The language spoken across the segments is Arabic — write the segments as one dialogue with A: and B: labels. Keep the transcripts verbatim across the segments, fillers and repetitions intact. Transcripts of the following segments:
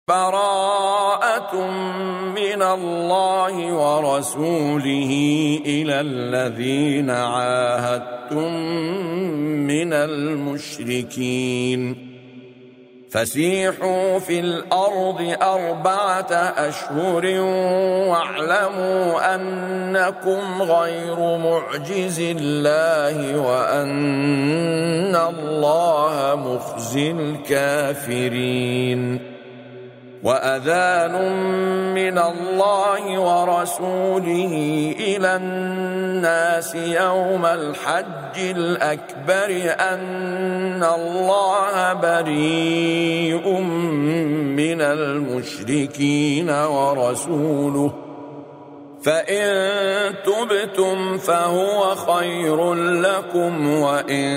A: براءة من الله ورسوله إلى الذين عاهدتم من المشركين فسيحوا في الأرض أربعة أشهر واعلموا أنكم غير معجز الله وأن الله مخزي الكافرين وأذان من الله ورسوله إلى الناس يوم الحج الأكبر أن الله بريء من المشركين ورسوله فإن تبتم فهو خير لكم وإن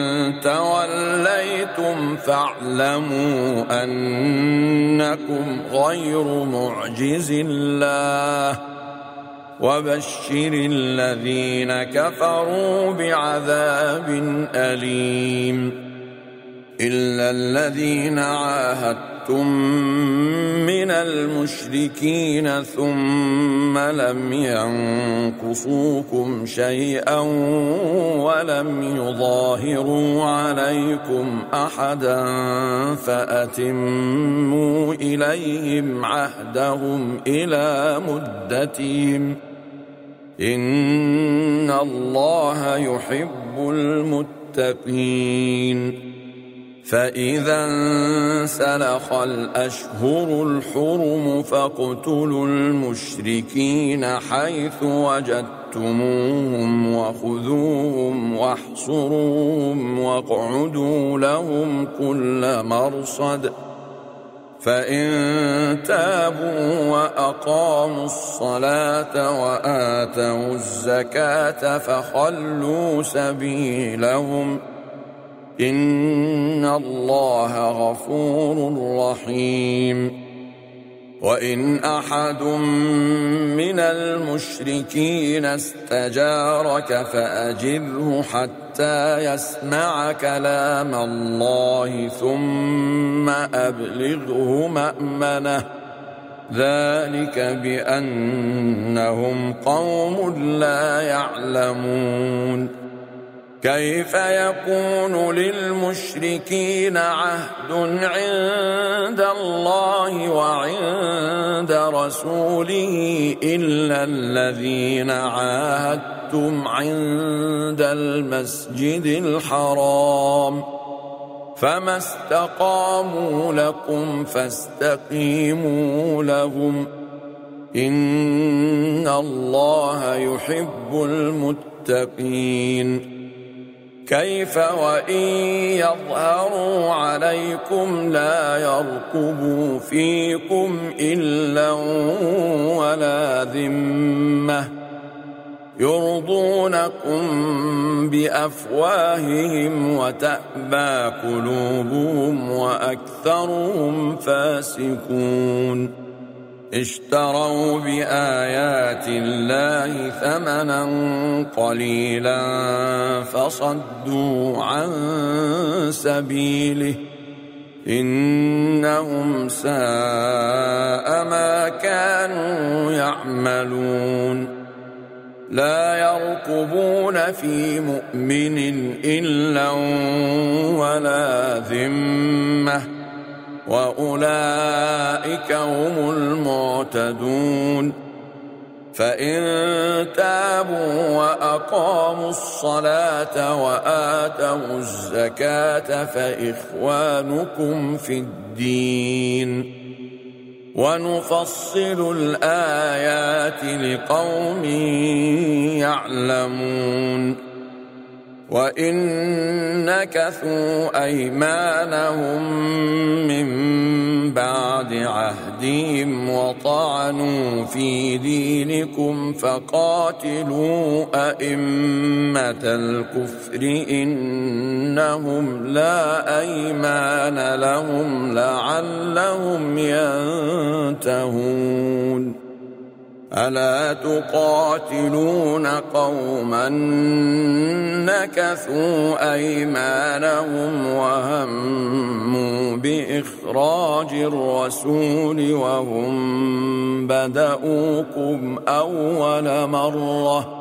A: توليتم فاعلموا أنكم غير معجز الله وبشر الذين كفروا بعذاب أليم إلا الذين عاهدتم من المشركين ثم لم ينقصوكم شيئا ولم يظاهروا عليكم أحدا فأتموا إليهم عهدهم إلى مدتهم إن الله يحب المتقين فإذا انسلخ الأشهر الحرم فاقتلوا المشركين حيث وجدتموهم وخذوهم واحصروهم واقعدوا لهم كل مرصد فإن تابوا وأقاموا الصلاة وآتوا الزكاة فخلوا سبيلهم إن الله غفور رحيم وإن أحد من المشركين استجارك فأجره حتى يسمع كلام الله ثم أبلغه مأمنه ذلك بأنهم قوم لا يعلمون كيف يكون للمشركين عهد عند الله وعند رسوله إلا الذين عاهدتم عند المسجد الحرام فما استقاموا لكم فاستقيموا لهم إن الله يحب المتقين كيف وإن يظهروا عليكم لا يرقبوا فيكم إلا ولا ذمة يرضونكم بأفواههم وتأبى قلوبهم وأكثرهم فاسقون اشتروا بآيات الله ثمنا قليلا فصدوا عن سبيله إنهم ساء ما كانوا يعملون لا يرقبون في مؤمن إلا ولا ذمة وأولئك هم المعتدون فإن تابوا وأقاموا الصلاة وآتوا الزكاة فإخوانكم في الدين ونفصل الآيات لقوم يعلمون وإن نكثوا أيمانهم من بعد عهدهم وطعنوا في دينكم فقاتلوا أئمة الكفر إنهم لا أيمان لهم لعلهم ينتهون ألا تقاتلون قوما نكثوا أيمانهم وهموا بإخراج الرسول وهم بدؤوكم أول مرة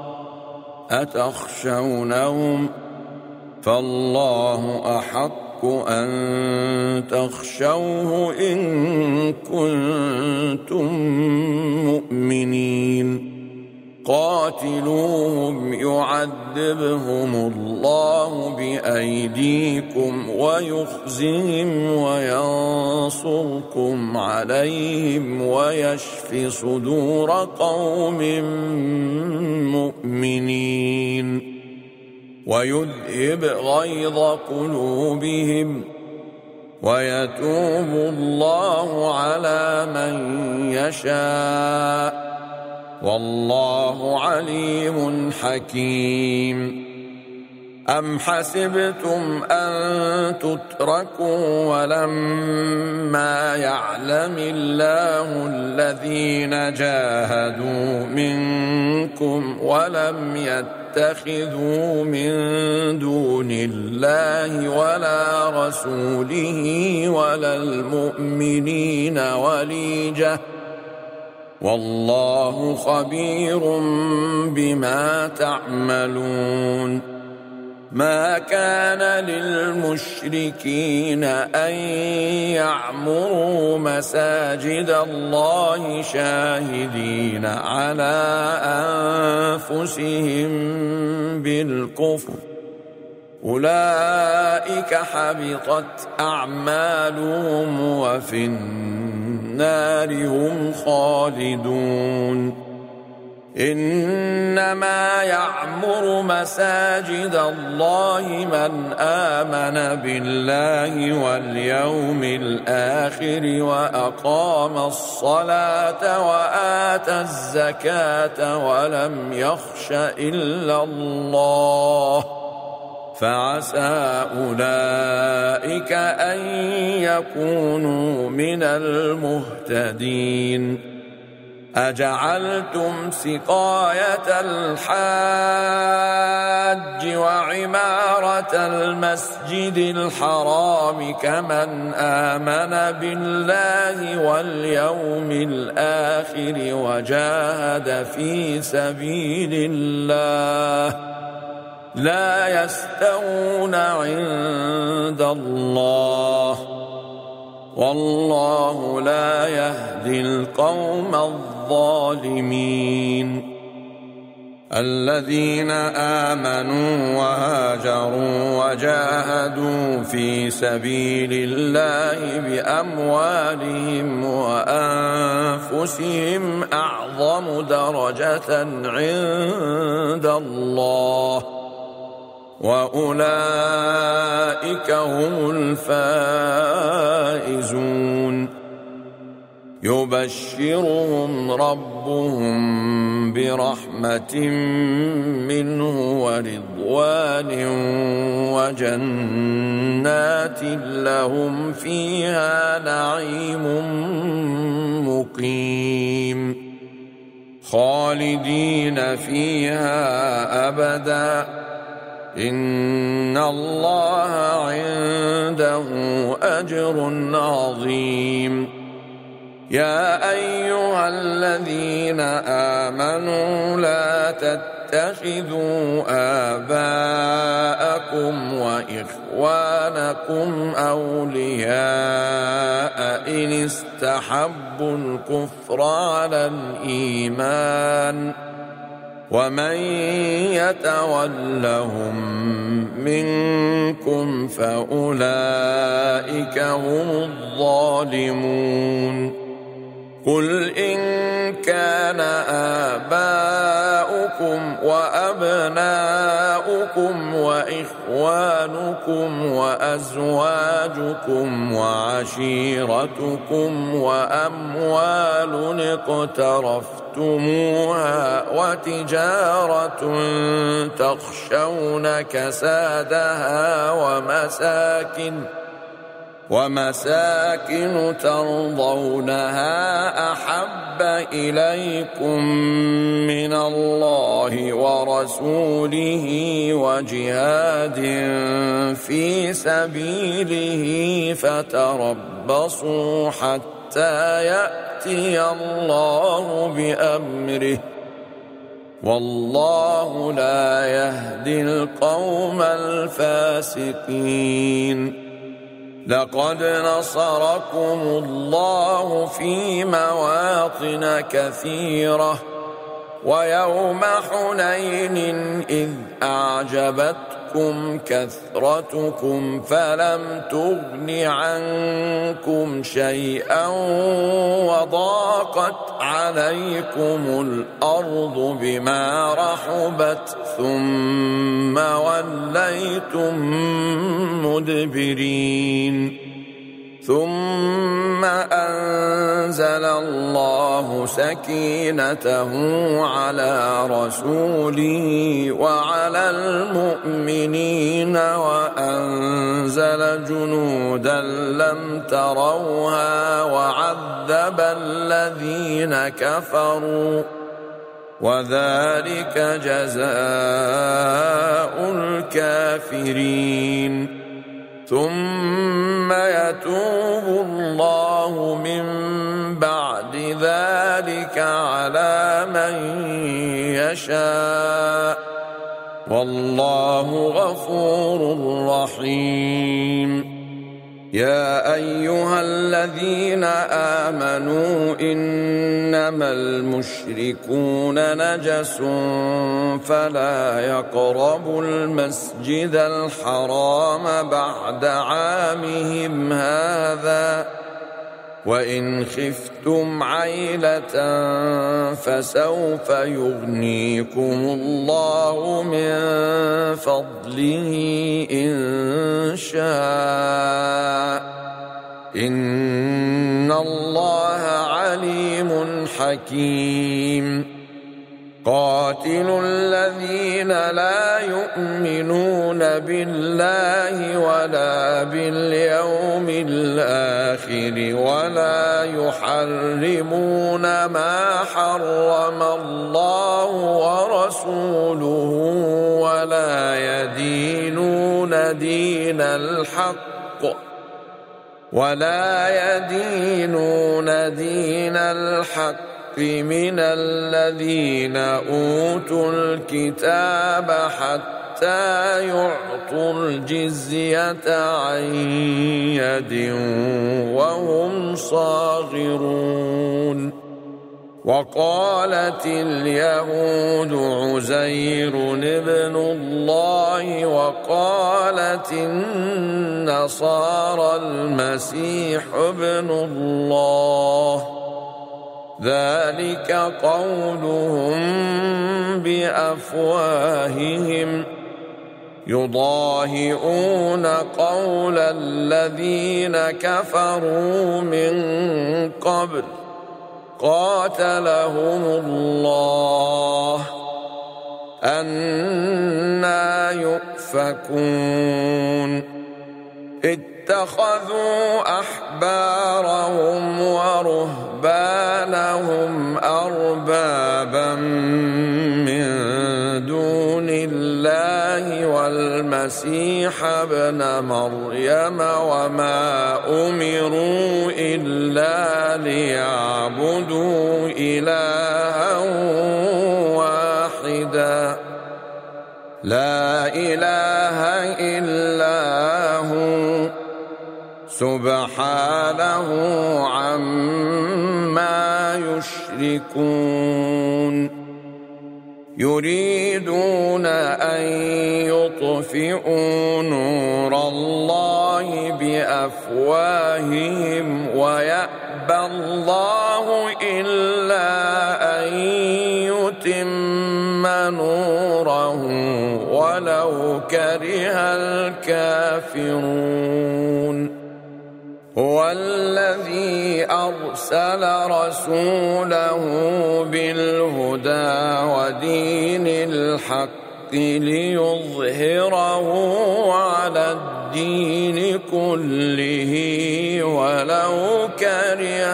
A: أتخشونهم فالله أحق أن تخشوه إن كنتم مؤمنين قاتلوهم يعذبهم الله بأيديكم ويخزهم وينصركم عليهم ويشف صدور قوم مؤمنين ويذهب غيظ قلوبهم ويتوب الله على من يشاء والله عليم حكيم أم حسبتم أن تتركوا ولما يعلم الله الذين جاهدوا منكم ولم يتخذوا من دون الله ولا رسوله ولا المؤمنين وليجة والله خبير بما تعملون ما كان للمشركين أن يعمروا مساجد الله شاهدين على أنفسهم بالكفر أولئك حبطت أعمالهم وفي النار هم خالدون إنما يعمر مساجد الله من آمن بالله واليوم الآخر وأقام الصلاة وآتى الزكاة ولم يخش إلا الله فعسى أولئك أن يكونوا من المهتدين أجعلتم سقاية الحاج وعمارة المسجد الحرام كمن آمن بالله واليوم الآخر وجاهد في سبيل الله لا يستوون عند الله والله لا يهدي القوم الظالمين الذين آمنوا وهاجروا وجاهدوا في سبيل الله بأموالهم وأنفسهم أعظم درجة عند الله وأولئك هم الفائزون يبشرهم ربهم برحمة منه ورضوان وجنات لهم فيها نعيم مقيم خالدين فيها أبدا إن الله عنده أجر عظيم يا أيها الذين آمنوا لا تتخذوا آباءكم وإخوانكم أولياء إن استحبوا الكفر على الإيمان ومن يتولهم منكم فأولئك هم الظالمون قل إن كان آباؤكم وأبناؤكم وإخوانكم وأزواجكم وعشيرتكم وأموال اقترفتموها وتجارة تخشون كسادها ومساكن ومساكن ترضونها أحب إليكم من الله ورسوله وجهاد في سبيله فتربصوا حتى يأتي الله بأمره والله لا يهدي القوم الفاسقين. لقد نصركم الله في مواطن كثيرة ويوم حنين إذ أعجبتكم كثرتكم فلم تغن عنكم شيئا وضاقت عليكم الأرض بما رحبت ثم وليتم مدبرين. ثم أنزل الله سكينته على رسوله وعلى المؤمنين وأنزل جنودا لم تروها وعذب الذين كفروا وذلك جزاء الكافرين. ثم يتوب الله من بعد ذلك على من يشاء والله غفور رحيم. يا أيها الذين آمنوا إنما المشركون نجس فلا يقربوا المسجد الحرام بعد عامهم هذا وإن خفتم عيلة فسوف يغنيكم الله من فضله إن شاء إن الله عليم حكيم. قاتلوا الذين لا يؤمنون بالله ولا باليوم الآخر ولا يحرمون ما حرم الله ورسوله ولا يدينون دين الحق ولا يدينون دين الحق من الذين أوتوا الكتاب حتى يعطوا الجزية عن يد وهم صاغرون. وقالت اليهود عزير ابن الله وقالت النصارى المسيح ابن الله ذلك قولهم بأفواههم يضاهئون قول الذين كفروا من قبل قاتلهم الله أنى يؤفكون. اتخذوا أحبارهم ورهبانهم أربابا من دون الله والمسيح ابن مريم وما أمروا إلا ليعبدوا إلها واحدا لا إله إلا هو سبحانه عما يشركون. يريدون أن يطفئوا نور الله بأفواههم ويأبى الله إلا أن يتم نوره ولو كره الكافرون. هو الذي أرسل رسوله بالهدى ودين الحق ليظهره على الدين والدين كله ولو كره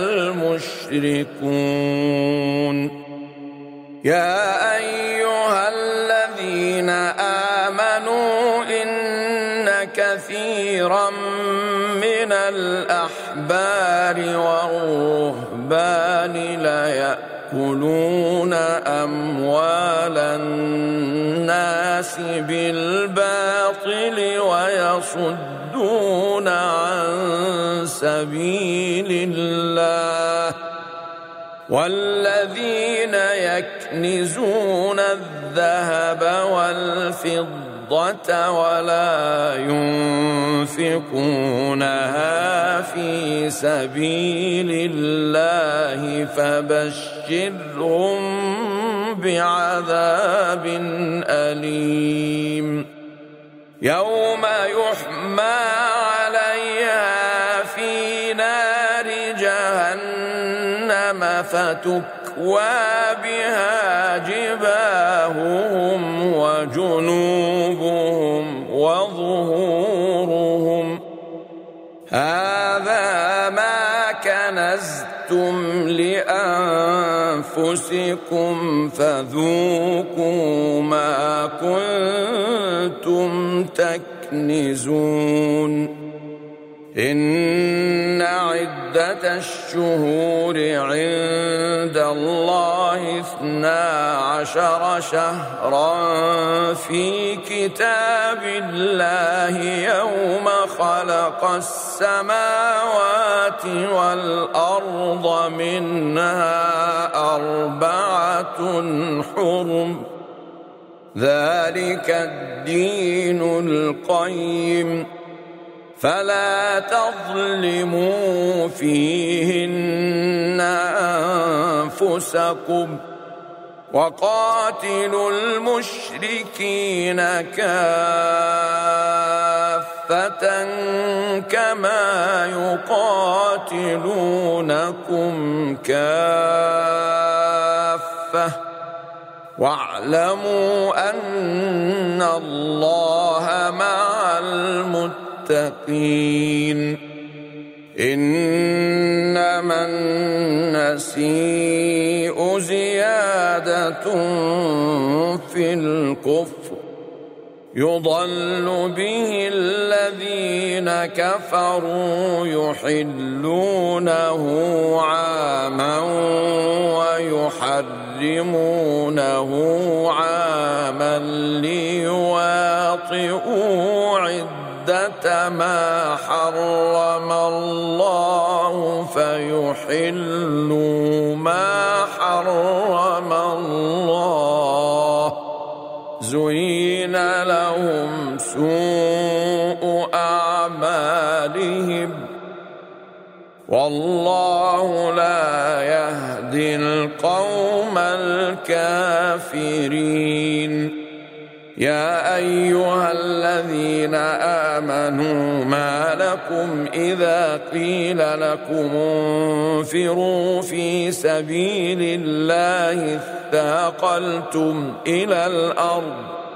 A: المشركون. يا أيها الذين آمنوا إن كثيرا من الأحبار والرهبان ليأكلون أموال الناس بالباطل ويصدون عن سبيل الله، والذين يكنزون الذهب والفضة ولا ينفقونها في سبيل الله فبشرهم بعذاب أليم. يوم يحمى عليها في نار جهنم فتكوى بها جباههم وجنوبهم وظهورهم هذا ما كنزتم لأنفسكم فذوقوا ما كنتم تكنزون. إن عدة الشهور عند الله اثنا عشر شهرا في كتاب الله يوم خلق السماوات والأرض منها أربعة حرم ذلك الدين القيم فلا تظلموا فيهن أنفسكم وقاتلوا المشركين كافة كما يقاتلونكم كافة واعلموا أن الله مع المتقين. إنما النسيء زيادة في الكفر يضل به الذين كفروا يحلونه عاما ويحرمونه عاما ليواطئوا عدة ما حرم الله فيحلوا ما حرم الله. زين لهم سوء أعمالهم والله لا يهدي القوم الكافرين. يا أيها الذين آمنوا ما لكم إذا قيل لكم انفروا في سبيل الله اثاقلتم إلى الأرض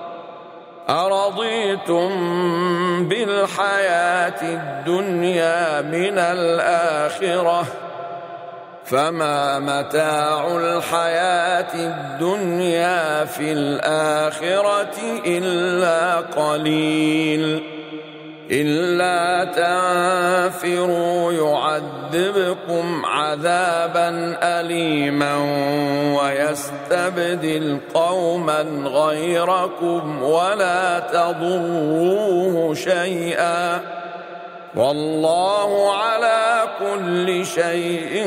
A: أرضيتم بالحياة الدنيا من الآخرة فما متاع الحياة الدنيا في الآخرة إلا قليل. إلا تنفروا يعذبكم عذابا أليما ويستبدل قوما غيركم ولا تضروه شيئا والله على كل شيء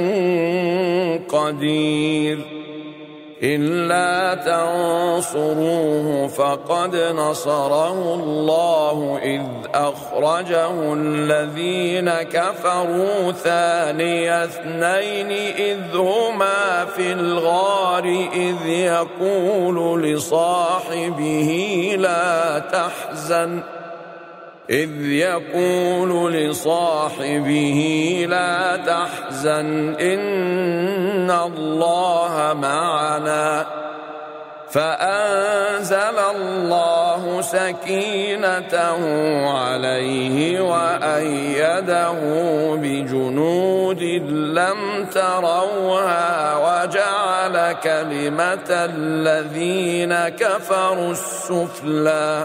A: قدير. إلا تنصروه فقد نصره الله إذ أخرجه الذين كفروا ثاني اثنين إذ هما في الغار إذ يقول لصاحبه لا تحزن إذ يقول لصاحبه لا تحزن إن الله معنا فأنزل الله الله سكينته عليه وأيده بجنود لم تروها وجعل كلمة الذين كفروا السفلى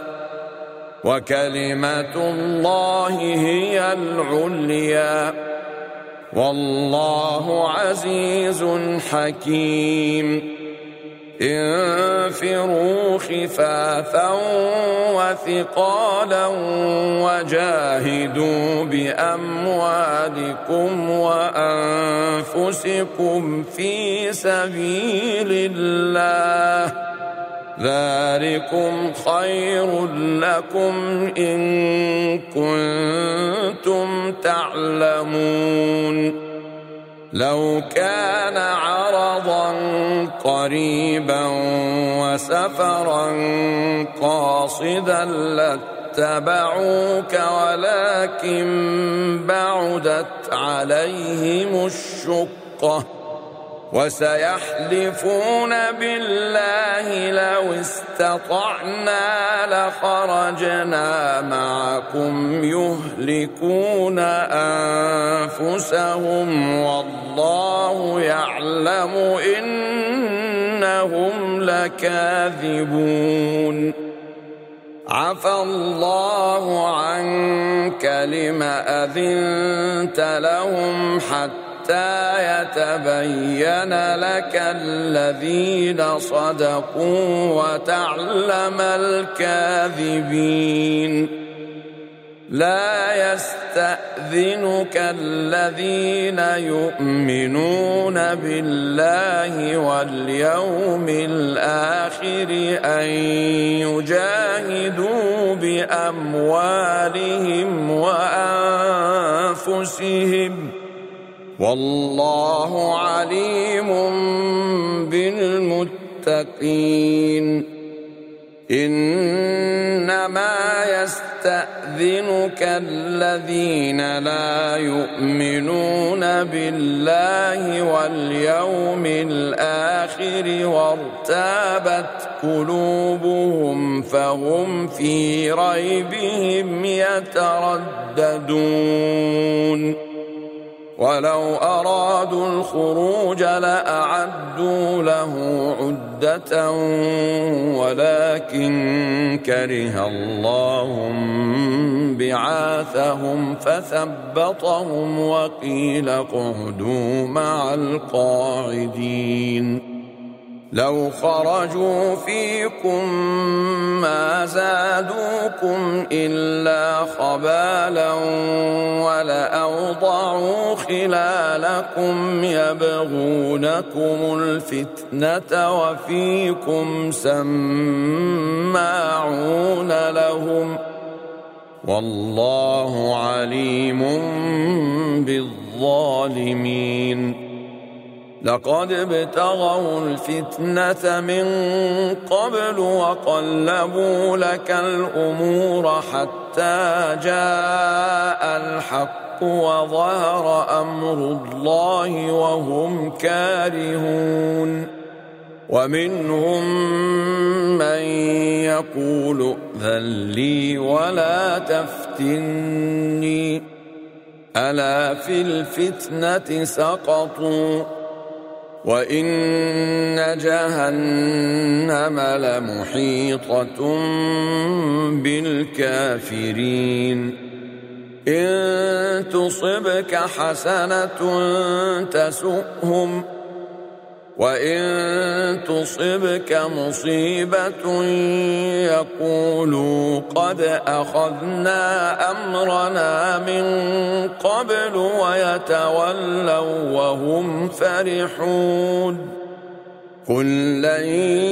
A: وكلمة الله هي العليا والله عزيز حكيم انفروا خفافا وثقالا وجاهدوا بأموالكم وأنفسكم في سبيل الله ذلكم خير لكم إن كنتم تعلمون لو كان عرضا قريبا وسفرا قاصدا لاتبعوك ولكن بعدت عليهم الشقة وسيحلفون بالله لو استطعنا لخرجنا معكم يهلكون أنفسهم والله يعلم إنهم لكاذبون عفى الله عنك لم أذنت لهم حتى حتى يتبين لك الذين صدقوا وتعلم الكاذبين لا يستأذنك الذين يؤمنون بالله واليوم الآخر أن يجاهدوا بأموالهم وأنفسهم والله عليم بالمتقين إنما يستأذنك الذين لا يؤمنون بالله واليوم الآخر وارتابت قلوبهم فهم في ريبهم يترددون ولو أرادوا الخروج لأعدوا له عدة ولكن كره الله بعاثهم فثبطهم وقيل اقعدوا مع القاعدين لو خرجوا فيكم ما زادوكم إلا خبالا ولأوضعوا خلالكم يبغونكم الفتنة وفيكم سماعون لهم والله عليم بالظالمين لقد ابتغوا الفتنة من قبل وقلبوا لك الأمور حتى جاء الحق وظهر أمر الله وهم كارهون ومنهم من يقول ائذن لي ولا تفتني ألا في الفتنة سقطوا وإن جهنم لمحيطة بالكافرين إن تصبك حسنة تسؤهم وإن تصبك مصيبة يقولوا قد أخذنا أمرنا من قبل ويتولوا وهم فرحون قل لن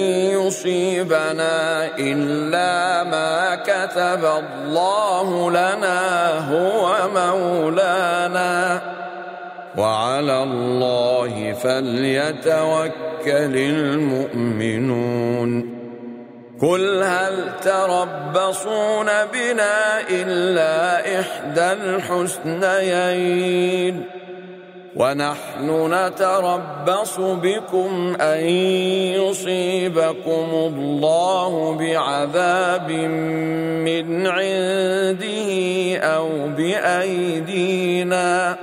A: يصيبنا إلا ما كتب الله لنا هو مولانا وعلى الله فليتوكل المؤمنون قل هل تربصون بنا إلا إحدى الحسنيين ونحن نتربص بكم أن يصيبكم الله بعذاب من عنده أو بأيدينا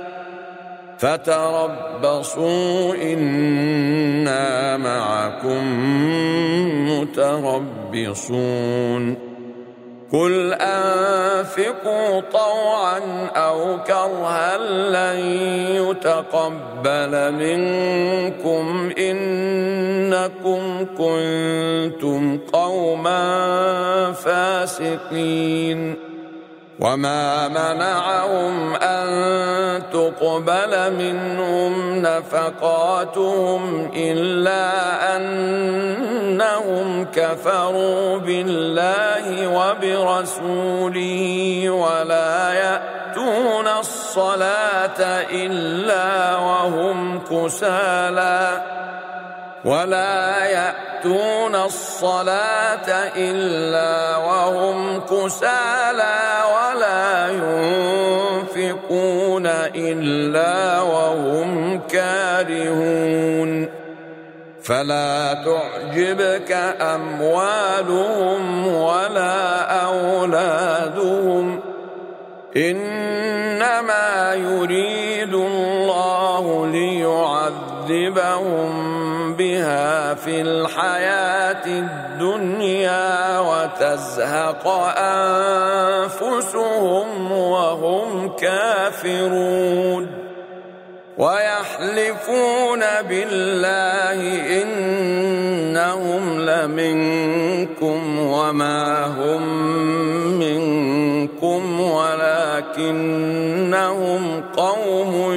A: فتربصوا إنا معكم متربصون قل أنفقوا طوعا أو كرها لن يتقبل منكم إنكم كنتم قوما فاسقين وما منعهم أن تقبل منهم نفقاتهم إلا أنهم كفروا بالله وبرسوله ولا يأتون الصلاة إلا وهم كسالى ولا يأتون الصلاة إلا وهم كسالى ولا ينفقون إلا وهم كارهون فلا تعجبك أموالهم ولا أولادهم إنما يريد الله ليعذبهم بها في الحياة الدنيا وتزهق أنفسهم وهم كافرون ويحلفون بالله إنهم لمنكم وما هم منكم ولكنهم قوم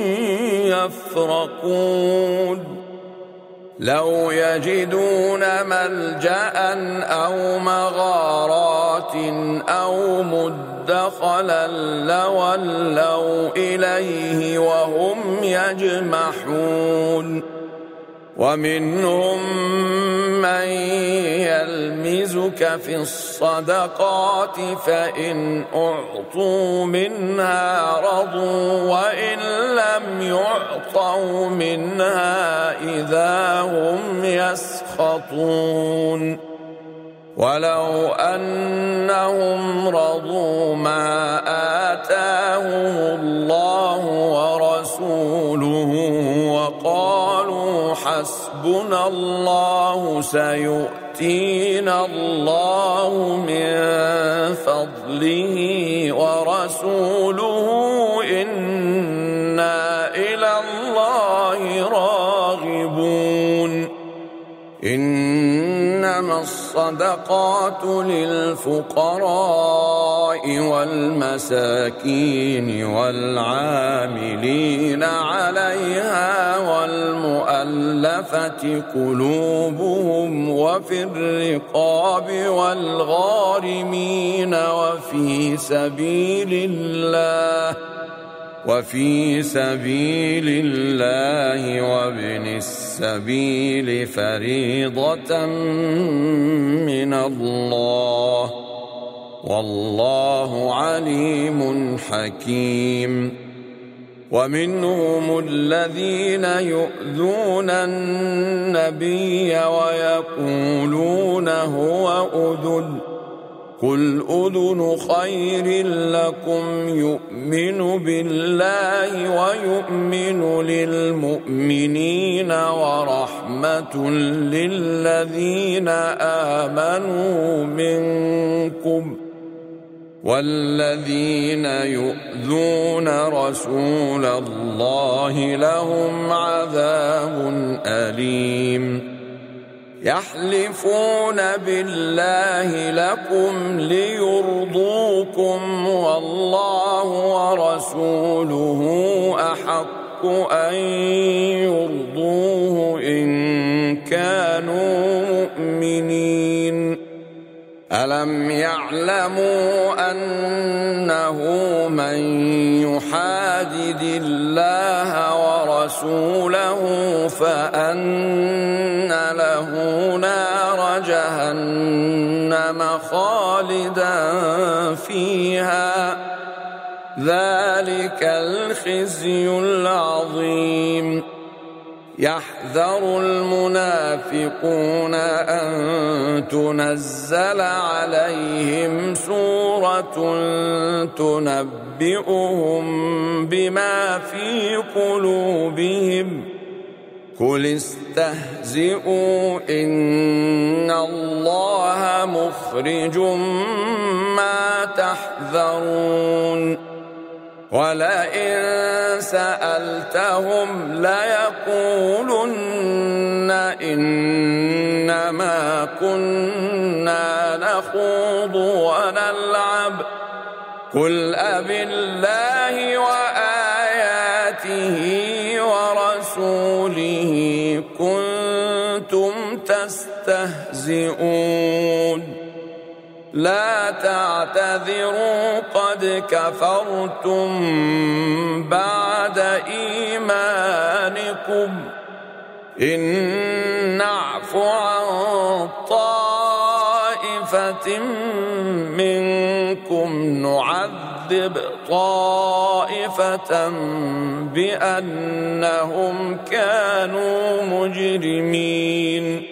A: يفرقون لو يجدون ملجأ أو مغارات أو مدخلا لولوا إليه وهم يجمحون ومنهم من يلمزك في الصدقات فإن أعطوا منها رضوا وإن لم يعطوا منها إذا هم يسخطون ولو أنهم رضوا ما آتاهم الله ورسوله وقالوا حسبنا الله سيؤتينا الله من فضله ورسوله إنا إلى الله راغبون إنما الصدقات للفقراء والمساكين والعاملين عليها والمؤلفة قلوبهم وفي الرقاب والغارمين وفي سبيل الله وفي سبيل الله وابن السبيل فريضة من الله والله عليم حكيم ومنهم الذين يؤذون النبي ويقولون هو أذن قل أذن خير لكم يؤمن بالله ويؤمن للمؤمنين ورحمة للذين آمنوا منكم والذين يؤذون رسول الله لهم عذاب أليم يحلفون بالله لكم ليرضوكم والله ورسوله أحق أن يرضوه إن كانوا مؤمنين ألم يعلموا أنه من يحادد الله ورسوله فأن له نار جهنم خالدا فيها ذلك الخزي العظيم يحذر المنافقون أن تنزل عليهم سورة تنبئهم بما في قلوبهم قل استهزئوا إن الله مخرج ما تحذرون ولئن سألتهم ليقولن إنما كنا نخوض ونلعب قل أبالله وآياته ورسوله كنتم تستهزئون لا تعتذروا قد كفرتم بعد إيمانكم إن نعف عن طائفة منكم نعذب طائفة بأنهم كانوا مجرمين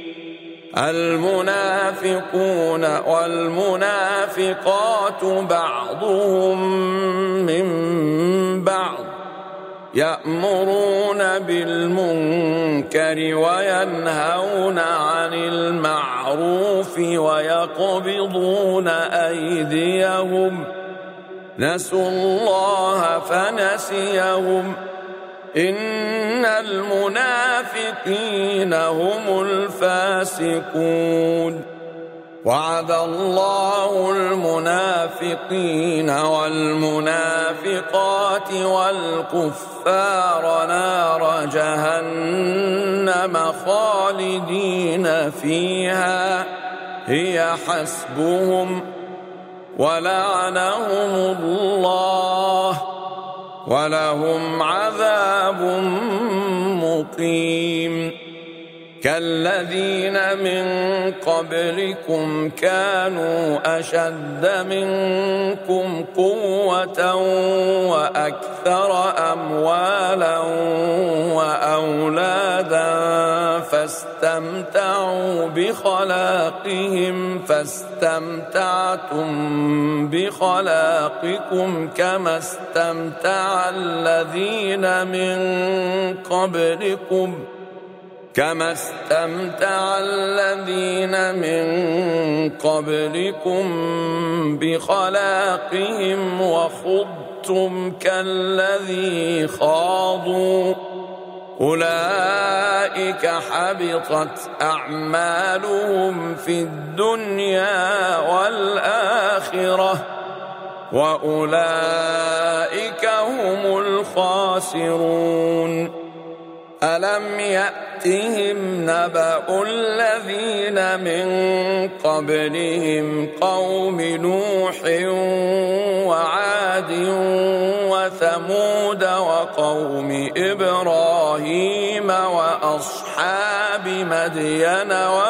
A: المنافقون والمنافقات بعضهم من بعض يأمرون بالمنكر وينهون عن المعروف ويقبضون أيديهم نسوا الله فنسيهم إن المنافقين هم الفاسقون وعد الله المنافقين والمنافقات والكفار نار جهنم خالدين فيها هي حسبهم ولعنهم الله ولهم عذاب مقيم كالذين من قبلكم كانوا أشد منكم قوة وأكثر أموالا وأولادا فاستمتعوا بخلاقهم فاستمتعتم بخلاقكم كما استمتع الذين من قبلكم كما استمتع الذين من قبلكم بخلاقهم وخضتم كالذي خاضوا أولئك حبطت أعمالهم في الدنيا والآخرة وأولئك هم الخاسرون ألم يأتهم نبأ الذين من قبلهم قوم نوح وعاد وثمود وقوم إبراهيم وأصحاب مدين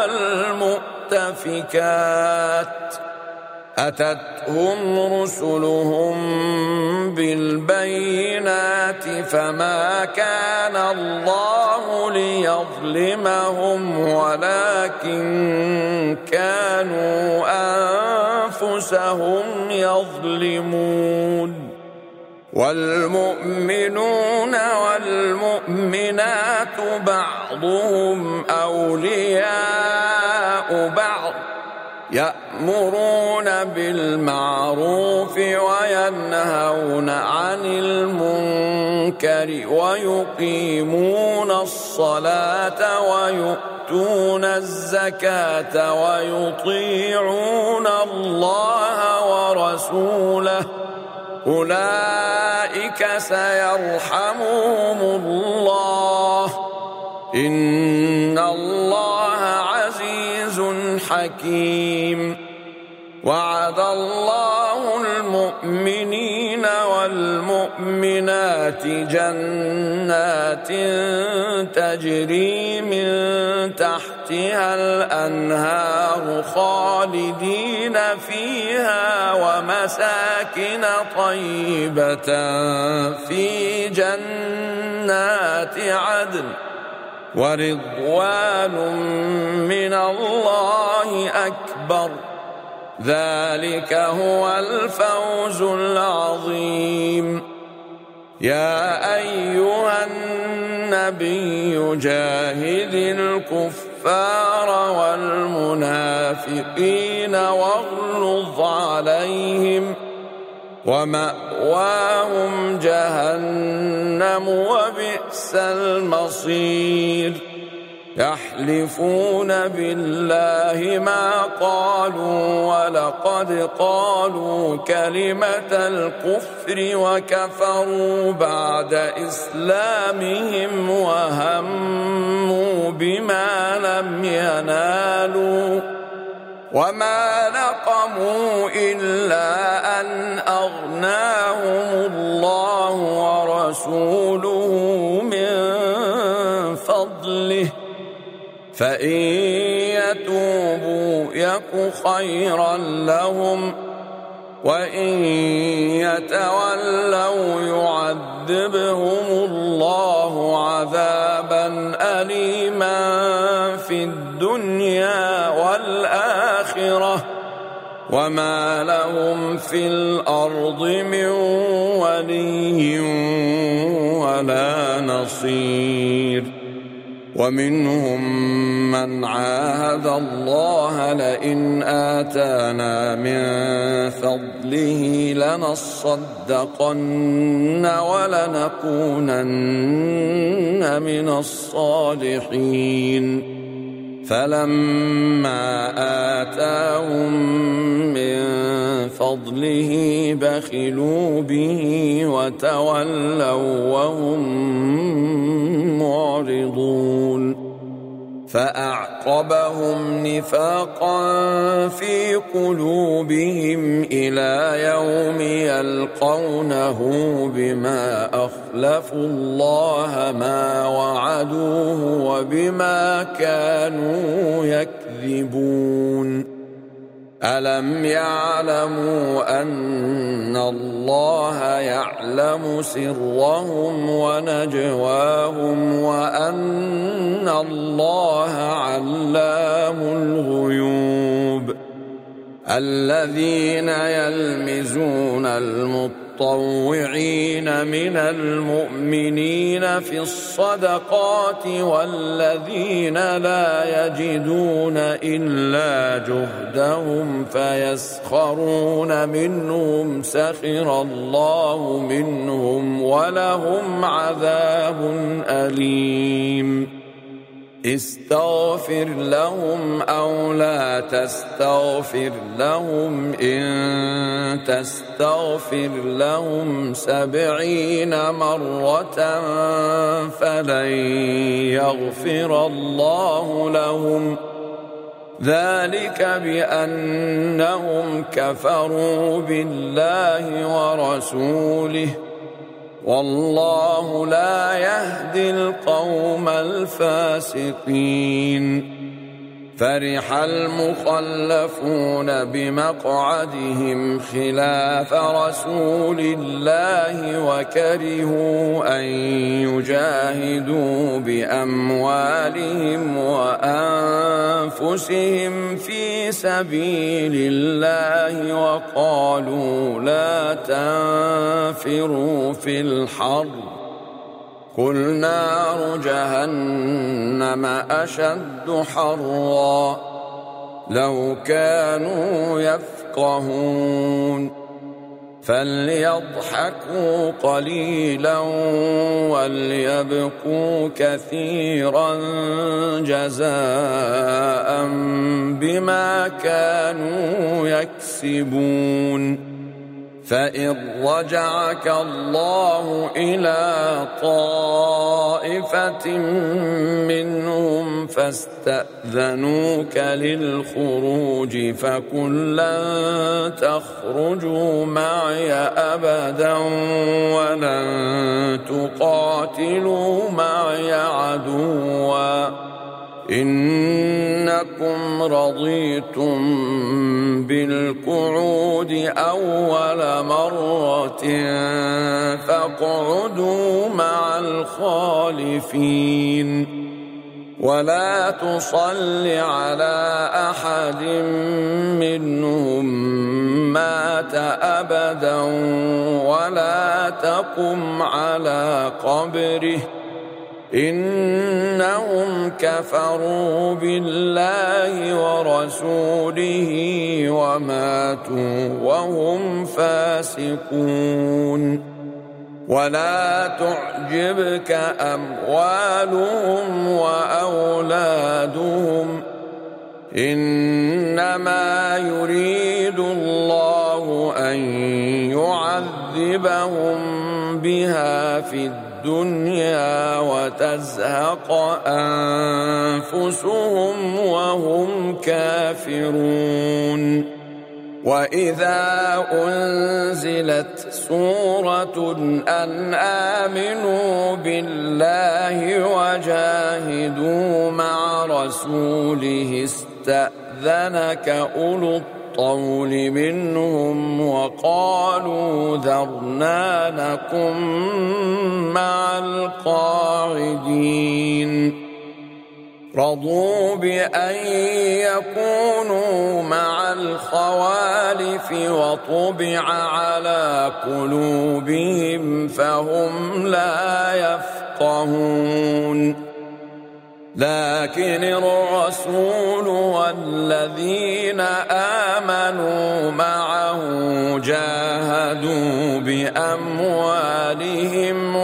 A: والمؤتفكات أتتهم رسلهم بالبينات فما كان الله ليظلمهم ولكن كانوا أنفسهم يظلمون والمؤمنون والمؤمنات بعضهم أولياء بعض يأمرون بالمعروف وينهون عن المنكر ويقيمون الصلاة ويؤتون الزكاة ويطيعون الله ورسوله أولئك سيرحمهم الله إن الله عزيز حكيم وعد الله المؤمنين والمؤمنات جنات تجري من تحتها الأنهار خالدين فيها ومساكن طيبة في جنات عدن ورضوان من الله أكبر ذلك هو الفوز العظيم. يا أيها النبي جاهد الكفار والمنافقين واغلظ عليهم ومأواهم جهنم وبئس المصير. يحلفون بالله ما قالوا ولقد قالوا كلمة الكفر وكفروا بعد إسلامهم وهموا بما لم ينالوا وما نقموا إلا أن أغناهم الله ورسوله من فضله فإن يتوبوا يك خيرا لهم وإن يتولوا يعذبهم الله عذابا أليما في الدنيا والآخرة وما لهم في الأرض من ولي ولا نصير. ومنهم من عاهد الله لئن آتانا من فضله لنصدقن ولنكونن من الصالحين. فلما آتاهم من فضله بخلوا به وتولوا وهم معرضون. فأعقبهم نفاقا في قلوبهم إلى يوم يلقونه بما أخلفوا الله ما وعدوه وبما كانوا يكذبون. ألم يعلموا أن الله يعلم سرهم ونجواهم وأن الله علام الغيوب. الذين يلمزون المطوعين من المؤمنين في الصدقات والذين لا يجدون إلا جهدهم فيسخرون منهم سخر الله منهم ولهم عذاب أليم. استغفر لهم أو لا تستغفر لهم إن تستغفر لهم سبعين مرة فلن يغفر الله لهم ذلك بأنهم كفروا بالله ورسوله والله لا يهدي القوم الفاسقين. فرح المخلفون بمقعدهم خلاف رسول الله وكرهوا أن يجاهدوا بأموالهم وأنفسهم في سبيل الله وقالوا لا تنفروا في الحر قل نار جهنم أشد حرا لو كانوا يفقهون. فليضحكوا قليلا وليبكوا كثيرا جزاء بما كانوا يكسبون. فإن رجعك الله إلى طائفة منهم فاستأذنوك للخروج فقل لن تخرجوا معي أبدا ولن تقاتلوا معي عدوا إنكم رضيتم بالقعود أول مرة فاقعدوا مع الخالفين. ولا تصل على أحد منهم مات أبدا ولا تقم على قبره إنهم كفروا بالله ورسوله وماتوا وهم فاسقون ولا تعجبك أموالهم وأولادهم إنما يريد الله أن يعذبهم بها في الدنيا وتزهق أنفسهم وهم كافرون وإذا أنزلت سورة أن آمنوا بالله وجاهدوا مع رسوله استأذنك أولو الطول منهم وقالوا ذرنا نكن مع القاعدين رضوا بأن يكونوا مع الخوالف وطبع على قلوبهم فهم لا يفقهون لكن الرسول والذين آمنوا معه جاهدوا بأموالهم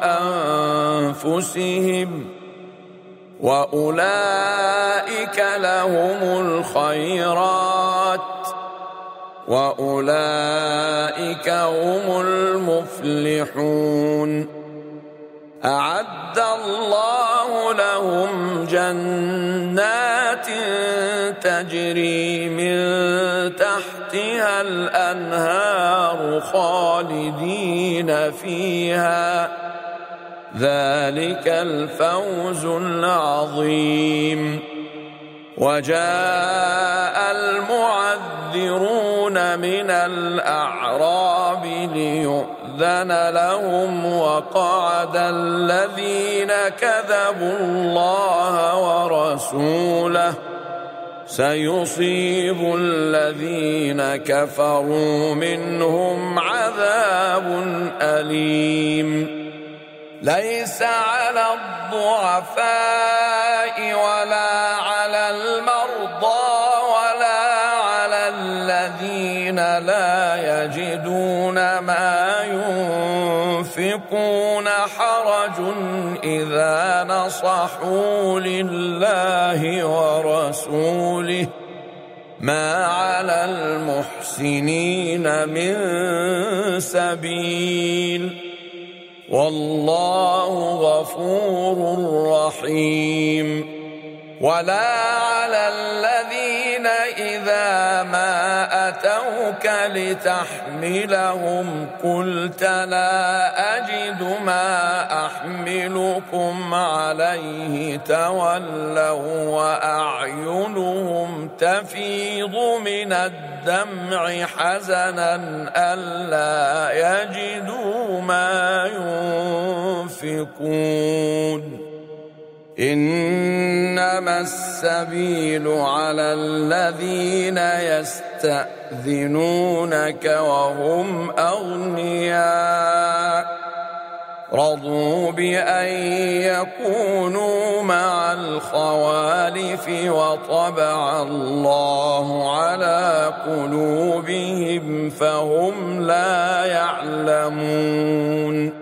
A: وأنفسهم وأولئك لهم الخيرات وأولئك هم المفلحون أعد الله لهم جنات تجري من تحتها الأنهار خالدين فيها ذلك الفوز العظيم وجاء المعذرون من الأعراب ليؤذن لهم وقعد الذين كذبوا الله ورسوله سيصيب الذين كفروا منهم عذاب أليم ليس على الضعفاء ولا على المرضى ولا على الذين لا يجدون ما ينفقون حرج إذا نصحوا لله ورسوله ما على المحسنين من سبيل والله غفور رحيم ولا على الذين إذا ما أتوك لتحملهم قلت لا أجد ما أحملكم عليه تولوا وأعينهم تفيض من الدمع حزنا ألا يجدوا ما ينفقون إنما السبيل على الذين يستأذنونك وهم أغنياء رضوا بأن يكونوا مع الخوالف وطبع الله على قلوبهم فهم لا يعلمون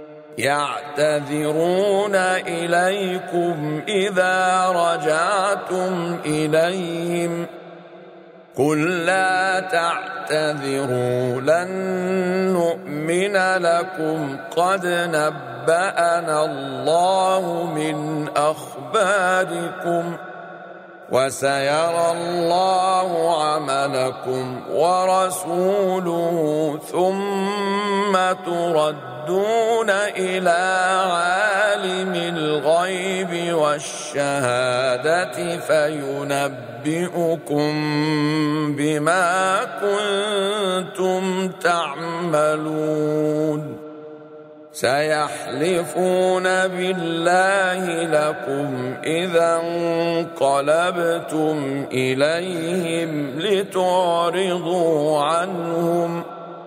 A: يعتذرون إليكم إذا رجعتم إليهم قل لا تعتذروا لن نؤمن لكم قد نبأنا الله من أخباركم وسيرى الله عملكم ورسوله ثم تردون إلى عالم الغيب والشهادة فينبئكم بما كنتم تعملون سيحلفون بالله لكم إذا انقلبتم إليهم لتعرضوا عنهم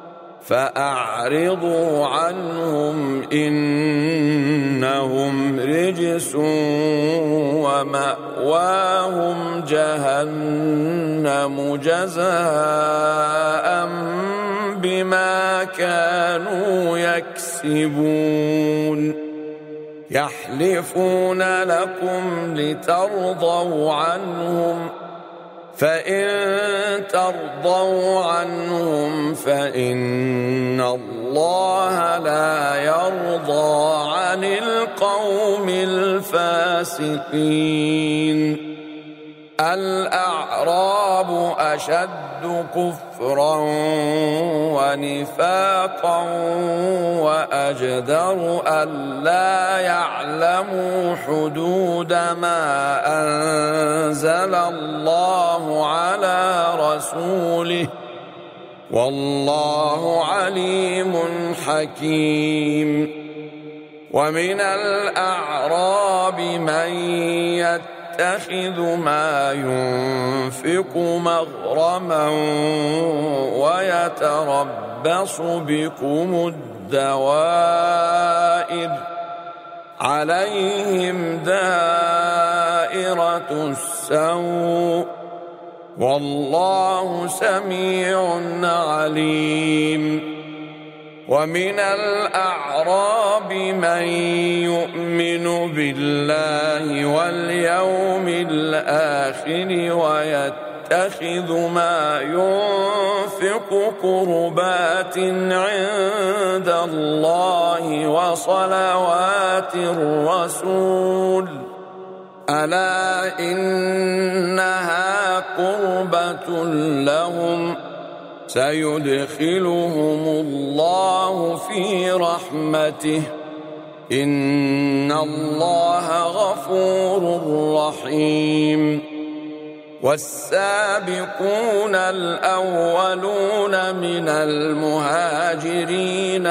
A: فأعرضوا عنهم إنهم رجس ومأواهم جهنم جزاء بما كانوا يكسبون يحلفون لكم لترضوا عنهم فإن ترضوا عنهم فإن الله لا يرضى عن القوم الفاسقين الأعراب أشد كفرا ونفاقا وأجدر ألا يعلموا حدود ما أنزل الله على رسوله والله عليم حكيم ومن الأعراب من يتبع يتخذ ما ينفق مغرما ويتربص بكم الدوائر عليهم دائرة السوء والله سميع عليم ومن الأعراب من يؤمن بالله واليوم الآخر ويتخذ ما ينفق قربات عند الله وصلوات الرسول ألا إنها قربة لهم سيدخلهم الله في رحمته إن الله غفور رحيم والسابقون الأولون من المهاجرين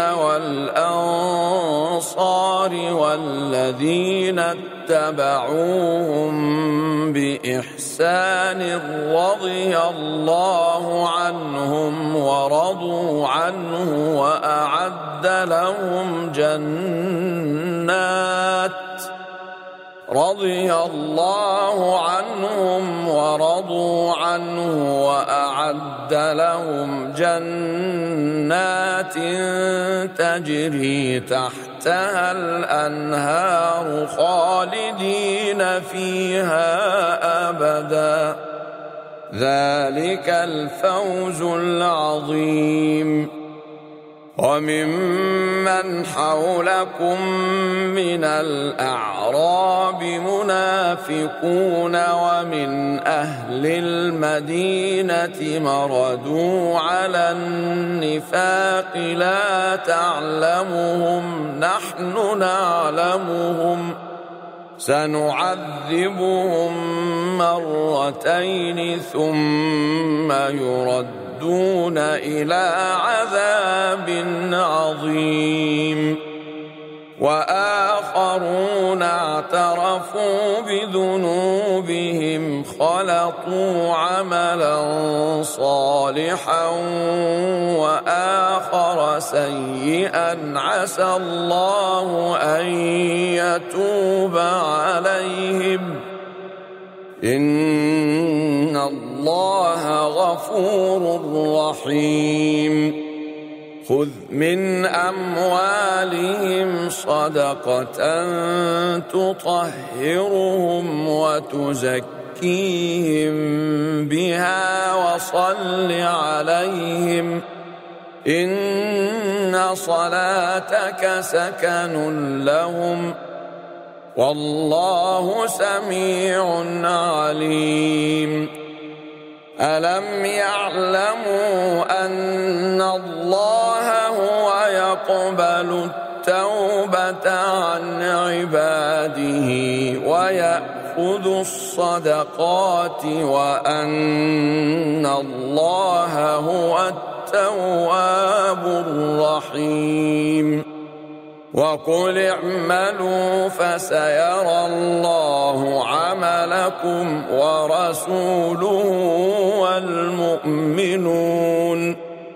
A: والأنصار والذين اتبعوهم بإحسان رضي الله عنهم ورضوا عنه وأعد لهم جنات رضي الله عنهم ورضوا عنه وأعد لهم جنات تجري تحتها الأنهار خالدين فيها أبدا ذلك الفوز العظيم وممن حولكم من الأعراب منافقون ومن أهل المدينة مردوا على النفاق لا تعلمهم نحن نعلمهم سنعذبهم مرتين ثم يردون دون إلى عذاب عظيم وآخرون اعترفوا بذنوبهم خلطوا عملا صالحا وآخر سيئا عسى الله أن يتوب عليهم إن الله غفور رحيم خذ من أموالهم صدقة تطهرهم وتزكيهم بها وصل عليهم إن صلاتك سكن لهم والله سميع عليم ألم يعلموا أن الله هو يقبل التوبة عن عباده ويأخذ الصدقات وأن الله هو التواب الرحيم وقل اعملوا فسيرى الله عملكم ورسوله والمؤمنون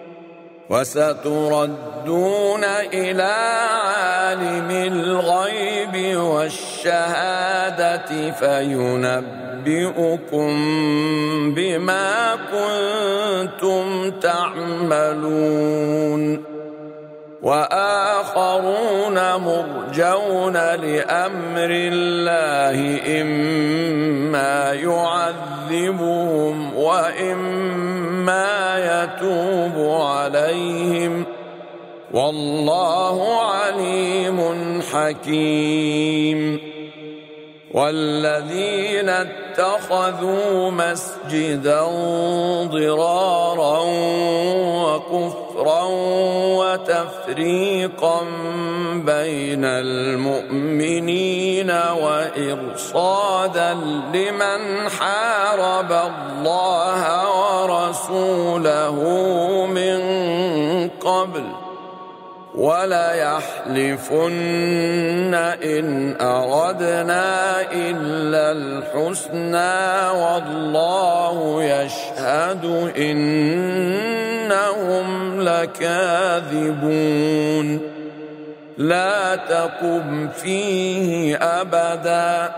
A: وستردون إلى عالم الغيب والشهادة فينبئكم بما كنتم تعملون وآخرون مرجون لأمر الله إما يعذبهم وإما يتوب عليهم والله عليم حكيم والذين اتخذوا مسجدا ضرارا وكفرا وتفريقا بين المؤمنين وإرصادا لمن حارب الله ورسوله من قبل وليحلفن إن أردنا إلا الحسنى والله يشهد إنهم لكاذبون لا تقم فيه أبدا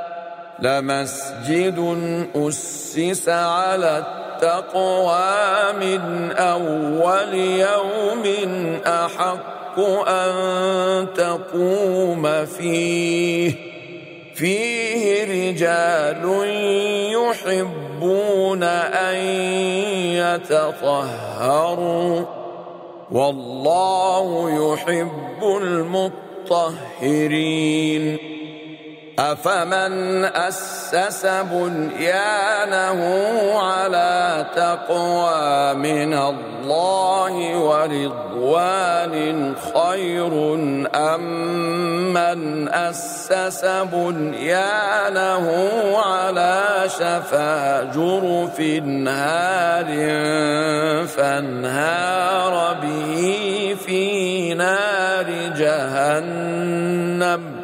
A: لمسجد أسس على التقوى من أول يوم أحق أن تقوم فيه فيه رجال يحبون أن يتطهروا والله يحب المطهرين أفمن أسس بنيانه على تقوى من الله ورضوان خير أم من أسس بنيانه على شفا جرف هار فانهار به في نار جهنم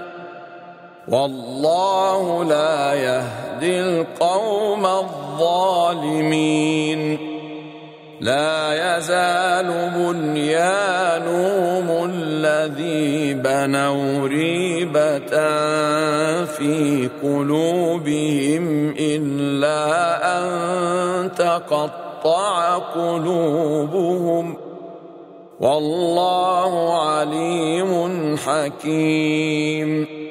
A: والله لا يهدي القوم الظالمين لا يزال بنيانهم الذي بنوا ريبة في قلوبهم إلا أن تقطع قلوبهم والله عليم حكيم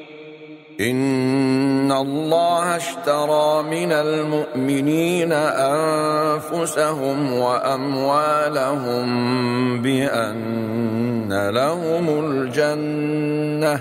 A: إن الله اشترى من المؤمنين أنفسهم وأموالهم بأن لهم الجنة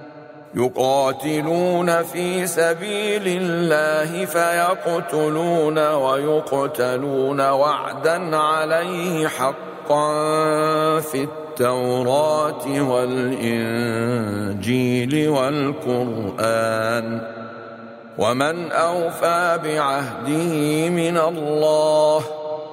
A: يقاتلون في سبيل الله فيقتلون ويقتلون وعدا عليه حقا في التوراة والإنجيل والقرآن ومن أوفى بعهده من الله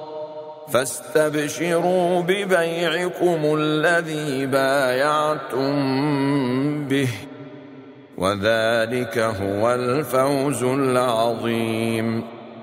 A: فاستبشروا ببيعكم الذي بايعتم به وذلك هو الفوز العظيم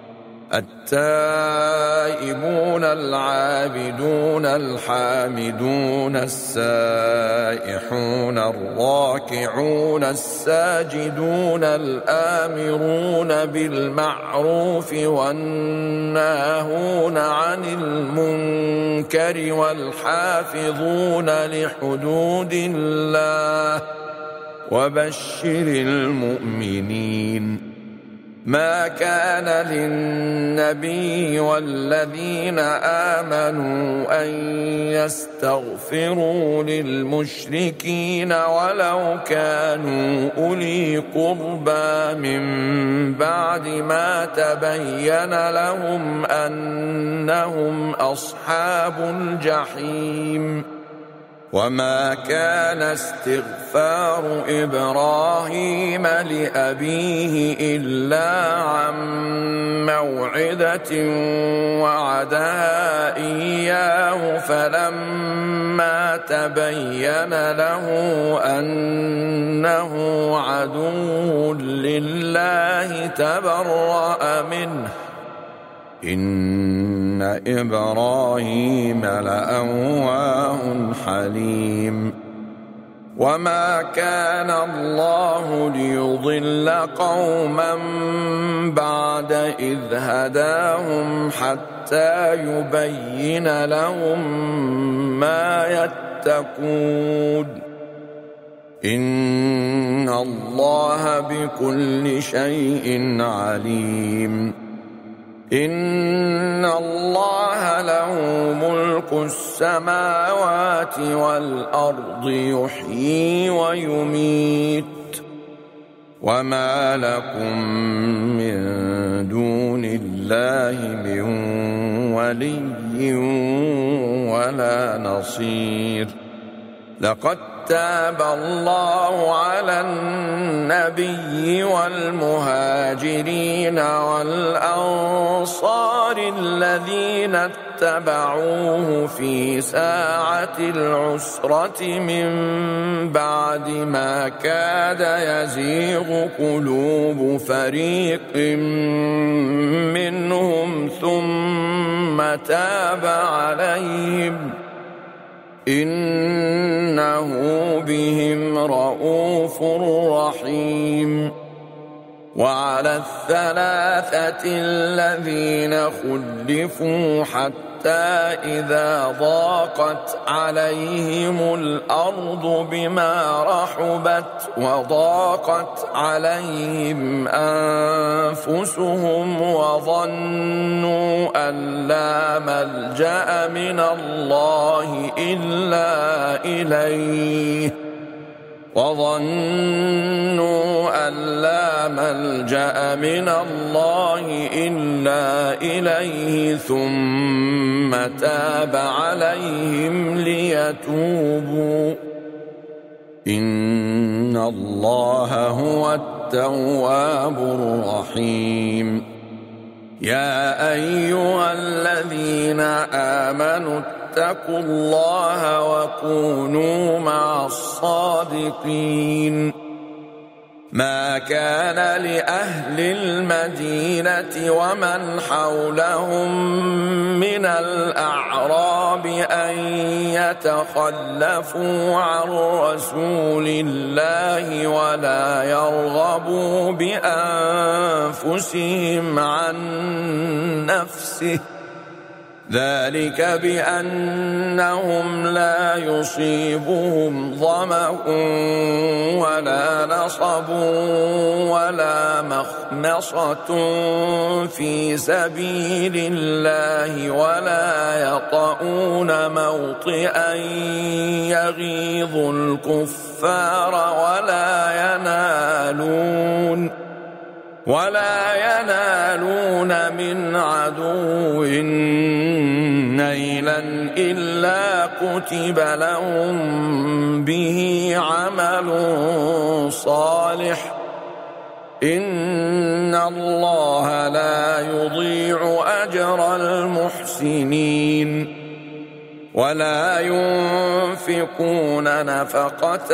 A: التائبون العابدون الحامدون السائحون الراكعون الساجدون الآمرون بالمعروف والناهون عن المنكر والحافظون لحدود الله وبشر المؤمنين ما كان للنبي والذين آمنوا أن يستغفروا للمشركين ولو كانوا أولي قربى من بعد ما تبين لهم أنهم أصحاب الجحيم وما كان استغفار إبراهيم لأبيه إلا عن موعدة وعدها إياه فلما تبين له أنه عدو لله تبرأ منه إن إبراهيم لأواه حليم وما كان الله ليضل قوما بعد إذ هداهم حتى يبين لهم ما يتقون إن الله بكل شيء عليم إن الله له ملك السماوات والأرض يحيي ويميت وما لكم من دون الله من ولي ولا نصير لقد تاب الله على النبي والمهاجرين والأنصار الذين اتبعوه في ساعة العسرة من بعد ما كاد يزيغ قلوب فريق منهم ثم تاب عليهم إنه بهم رءوف رحيم وعلى الثلاثة الذين خلفوا حتى إذا ضاقت عليهم الأرض بما رحبت وضاقت عليهم أنفسهم وظنوا أن لا ملجأ من الله إلا إليه وظنوا أن لا ملجأ من الله إلا إليه ثم تاب عليهم ليتوبوا إن الله هو التواب الرحيم يا أيها الذين آمنوا اتقوا الله وكونوا مع الصادقين ما كان لأهل المدينة ومن حولهم من الأعراب أن يتخلفوا عن رسول الله ولا يرغبوا بأنفسهم عن نفسه ذلك بأنهم لا يصيبهم ظمأ ولا نصب ولا مخمصة في سبيل الله ولا يطؤون موطئا يغيظ الكفار ولا ينالون ولا ينالون من عدو نيلا إلا كتب لهم به عمل صالح إن الله لا يضيع أجر المحسنين ولا ينفقون نفقة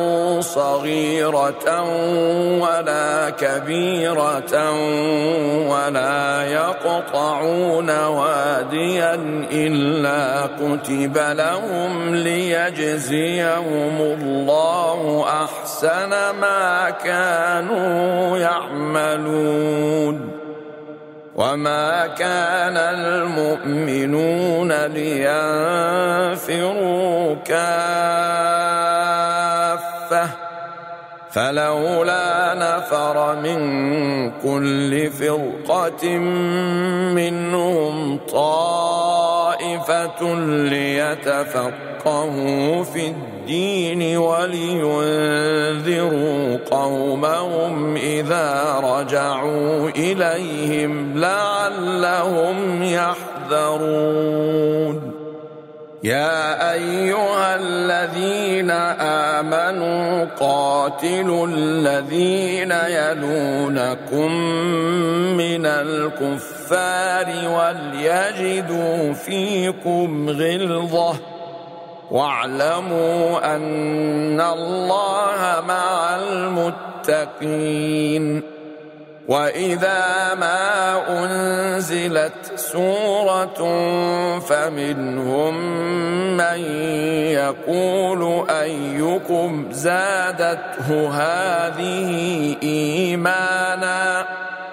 A: صغيرة ولا كبيرة ولا يقطعون واديا إلا كتب لهم ليجزيهم الله أحسن ما كانوا يعملون وما كان المؤمنون لينفروا كافة فلولا نفر من كل فرقة منهم طائفة ليتفقهوا في الدين ولينذروا قومهم إذا رجعوا إليهم لعلهم يحذرون يا أيها الذين آمنوا قاتلوا الذين يلونكم من الكفار وليجدوا فيكم غلظة واعلموا أن الله مع المتقين. وإذا ما أنزلت سورة فمنهم من يقول أيكم زادته هذه إيمانا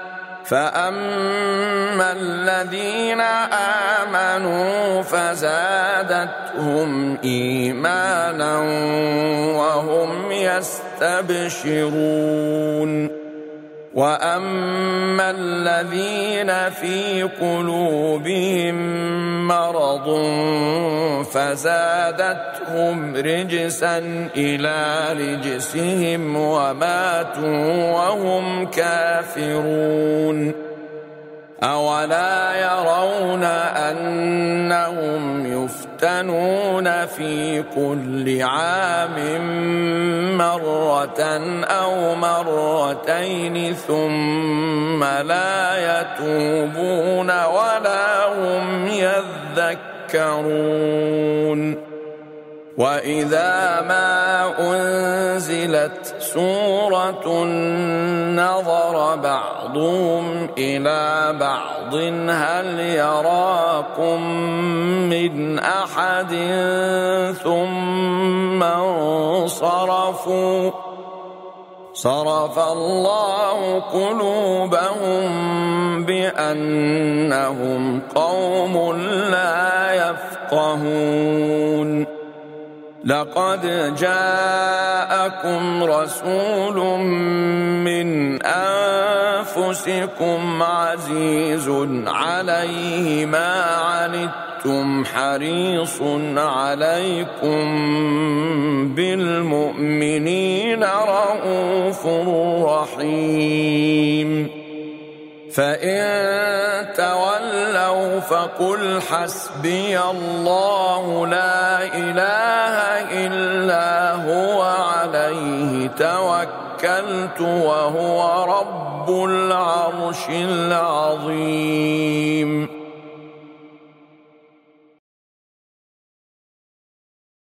A: فأما الذين آمنوا فزادتهم إيمانا وهم يستبشرون. وأما الذين في قلوبهم مرض فزادتهم رجسا إلى رجسهم وماتوا وهم كافرون. أولا يرون أنهم يفتنون في كل عام مرة أو مرتين ثم لا يتوبون ولا هم يذكرون. وإذا ما أنزلت سورة نظر بعضهم إلى بعض هل يراكم من أحد ثم انصرفوا صرف الله قلوبهم بأنهم قوم لا يفقهون. لقد جاءكم رسول من أنفسكم عزيز عليه ما عنتم حريص عليكم بالمؤمنين رءوف رحيم. فإن تولوا فقل حسبي الله لا إله إلا هو عليه توكلت وهو رب العرش العظيم.